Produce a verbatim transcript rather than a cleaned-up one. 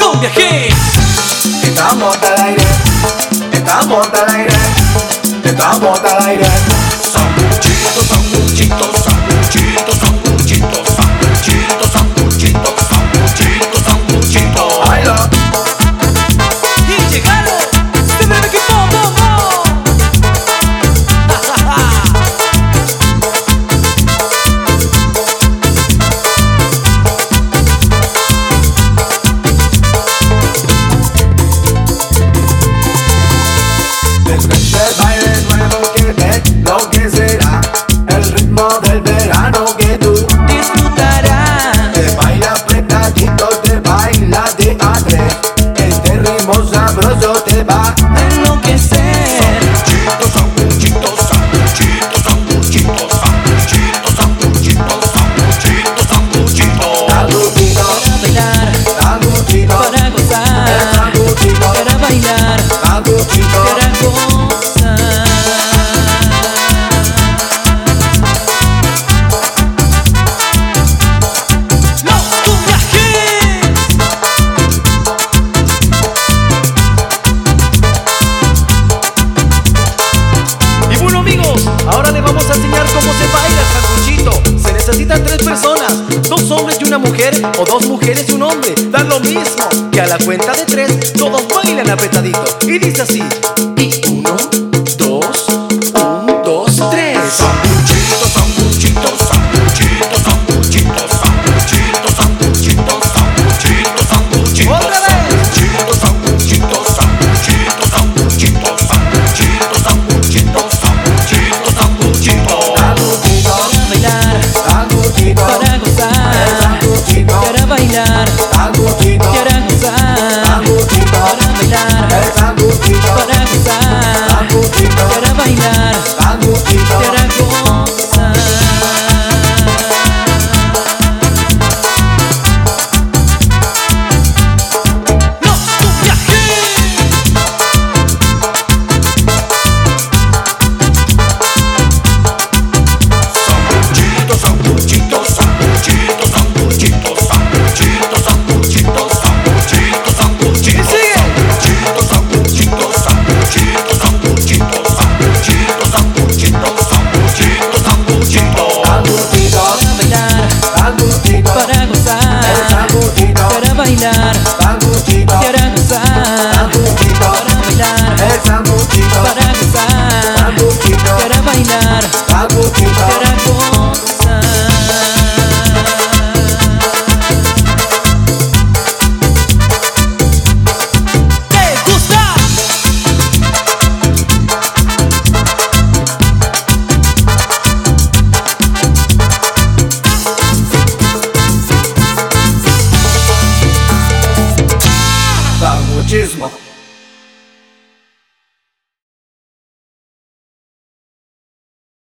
Cumbia Hits. Estamos al aire, estamos al aire, estamos al aire. Sanguchito, sanguchito, sanguchito, sanguchito, sanguchito, sanguchito, sanguchito, sanguchito. Baila. Y llegaron, se me equipo, bombo. Este baile nuevo que te lo que será el ritmo del verano que tú Disfrutarás. te baila apretadito, te baila de a tres. Este ritmo sabroso te va A enloquecer. Sanguchito, sanguchito, sanguchito, sanguchito, sanguchito, sanguchito, sanguchito, sanguchito. Para bailar, Sanguchito, para gozar, sanguchito, para bailar, sanguchito. para gozar. Los Cumbia Hits. Y bueno amigos, ahora les vamos a enseñar cómo se baila el sanguchito. Se necesitan tres personas, dos hombres y una mujer, o dos mujeres y un hombre. Da lo mismo, que a la cuenta de tres todos bailan apretadito. Y dice así, y uno, dos, un, dos, tres. Sanguchito, sanguchito, sanguchito, sanguchito, sanguchito, sanguchito, sanguchito, sanguchito. ¡Otra vez! Sanguchito, sanguchito, sanguchito, sanguchito, sanguchito, sanguchito, sanguchito. Sanguchito, Para bailar, sanguchito, para gozar, sanguchito, para bailar, sanguchito, para gozar, sanguchito, para bailar, sanguchito, para gozar, sanguchito, para bailar, sanguchito. para gozar. Los Cumbia Hits. Sanguchito, sanguchito, sanguchito, sanguchito, sanguchito, sanguchito, sanguchito, sanguchito. Y sigue. Sanguchito, sanguchito, sanguchito, sanguchito, sanguchito, sanguchito, sanguchito, sanguchito. Sanguchito, Para bailar, sanguchito, para gozar, sanguchito, para bailar, sanguchito, para gozar, sanguchito, para bailar, el sanguchito, para gozar, sanguchito, para bailar, sanguchito. para gozar. ¿Te gusta? Sanguchismo.